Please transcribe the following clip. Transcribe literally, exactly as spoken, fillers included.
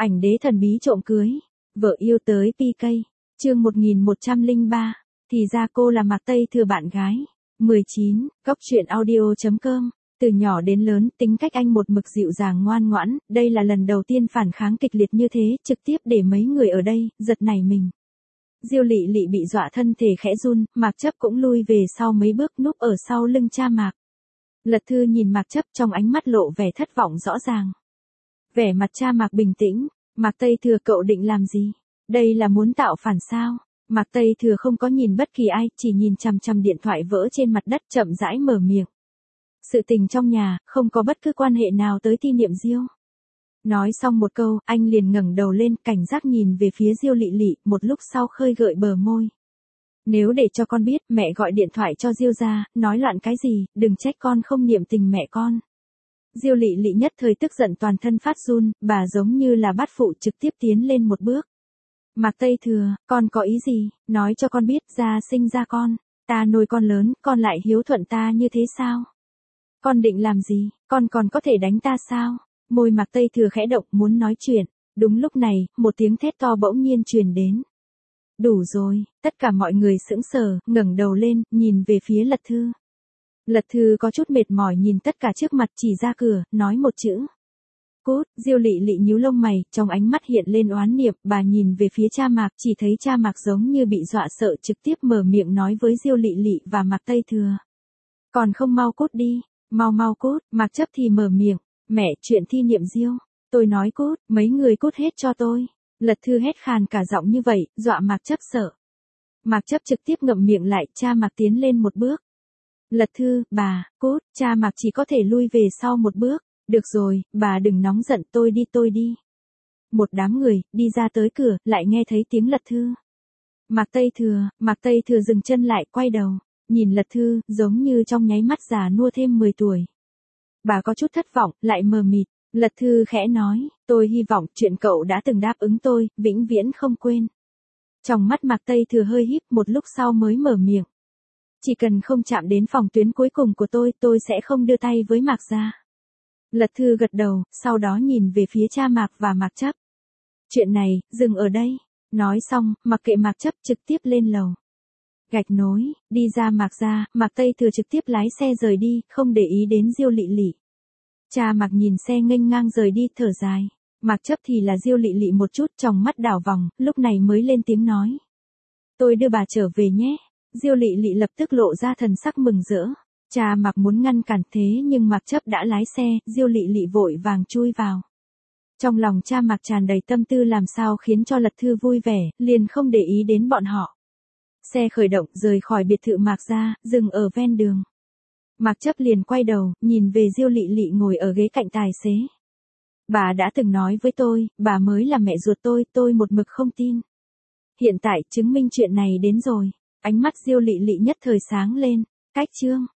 Ảnh đế thần bí trộm cưới, vợ yêu tới pê ca, chương một nghìn một trăm lẻ ba, thì ra cô là Mạc Tây Thừa bạn gái. mười chín, Góc truyện audio chấm com. Từ nhỏ đến lớn, tính cách anh một mực dịu dàng ngoan ngoãn, đây là lần đầu tiên phản kháng kịch liệt như thế, trực tiếp để mấy người ở đây giật nảy mình. Diêu Lị Lị bị dọa thân thể khẽ run, Mạc Chấp cũng lui về sau mấy bước núp ở sau lưng cha Mạc. Lật Thư nhìn Mạc Chấp trong ánh mắt lộ vẻ thất vọng rõ ràng. Vẻ mặt cha Mạc bình tĩnh, Mạc Tây Thừa cậu định làm gì? Đây là muốn tạo phản sao? Mạc Tây Thừa không có nhìn bất kỳ ai, chỉ nhìn chằm chằm điện thoại vỡ trên mặt đất chậm rãi mở miệng. Sự tình trong nhà, không có bất cứ quan hệ nào tới Ti Niệm Diêu. Nói xong một câu, anh liền ngẩng đầu lên, cảnh giác nhìn về phía Diêu Lị Lị, một lúc sau khơi gợi bờ môi. Nếu để cho con biết, mẹ gọi điện thoại cho Diêu gia, nói loạn cái gì, đừng trách con không niệm tình mẹ con. Diêu Lị Lị nhất thời tức giận toàn thân phát run, bà giống như là bát phụ trực tiếp tiến lên một bước. Mạc Tây Thừa, con có ý gì, nói cho con biết, gia sinh ra con, ta nuôi con lớn, con lại hiếu thuận ta như thế sao? Con định làm gì, con còn có thể đánh ta sao? Môi Mạc Tây Thừa khẽ động muốn nói chuyện, đúng lúc này, một tiếng thét to bỗng nhiên truyền đến. Đủ rồi, tất cả mọi người sững sờ, ngẩng đầu lên, nhìn về phía Lật Thư. Lật Thư có chút mệt mỏi nhìn tất cả trước mặt chỉ ra cửa, nói một chữ. Cút, Diêu Lị Lị nhíu lông mày, trong ánh mắt hiện lên oán niệm, bà nhìn về phía cha Mạc, chỉ thấy cha Mạc giống như bị dọa sợ trực tiếp mở miệng nói với Diêu Lị Lị và Mạc Tây Thừa. Còn không mau cút đi, mau mau cút, Mạc Chấp thì mở miệng, mẹ, chuyện Thi Niệm Diêu, tôi nói cút, mấy người cút hết cho tôi. Lật Thư hét khàn cả giọng như vậy, dọa Mạc Chấp sợ. Mạc Chấp trực tiếp ngậm miệng lại, cha Mạc tiến lên một bước. Lật Thư, bà, cút, cha Mạc chỉ có thể lui về sau một bước. Được rồi, bà đừng nóng giận, tôi đi tôi đi. Một đám người, đi ra tới cửa, lại nghe thấy tiếng Lật Thư. Mạc Tây Thừa, Mạc Tây Thừa dừng chân lại, quay đầu, nhìn Lật Thư, giống như trong nháy mắt già nua thêm mười tuổi. Bà có chút thất vọng, lại mờ mịt. Lật Thư khẽ nói, tôi hy vọng chuyện cậu đã từng đáp ứng tôi, vĩnh viễn không quên. Trong mắt Mạc Tây Thừa hơi híp, một lúc sau mới mở miệng. Chỉ cần không chạm đến phòng tuyến cuối cùng của tôi, tôi sẽ không đưa tay với Mạc gia. Lật Thư gật đầu, sau đó nhìn về phía cha Mạc và Mạc Chấp. Chuyện này, dừng ở đây. Nói xong, mặc kệ Mạc Chấp trực tiếp lên lầu. Gạch nối, đi ra Mạc gia, Mạc Tây Thừa trực tiếp lái xe rời đi, không để ý đến Diêu Lị Lị. Cha Mạc nhìn xe nghênh ngang rời đi, thở dài. Mạc Chấp thì là Diêu Lị Lị một chút, trong mắt đảo vòng, lúc này mới lên tiếng nói. Tôi đưa bà trở về nhé. Diêu Lị Lị lập tức lộ ra thần sắc mừng rỡ. Cha Mạc muốn ngăn cản thế nhưng Mạc Chấp đã lái xe, Diêu Lị Lị vội vàng chui vào. Trong lòng cha Mạc tràn đầy tâm tư làm sao khiến cho Lật Thư vui vẻ, liền không để ý đến bọn họ. Xe khởi động rời khỏi biệt thự Mạc gia, dừng ở ven đường. Mạc Chấp liền quay đầu, nhìn về Diêu Lị Lị ngồi ở ghế cạnh tài xế. Bà đã từng nói với tôi, bà mới là mẹ ruột tôi, tôi một mực không tin. Hiện tại chứng minh chuyện này đến rồi, ánh mắt Diêu Lị Lị nhất thời sáng lên, cách chương.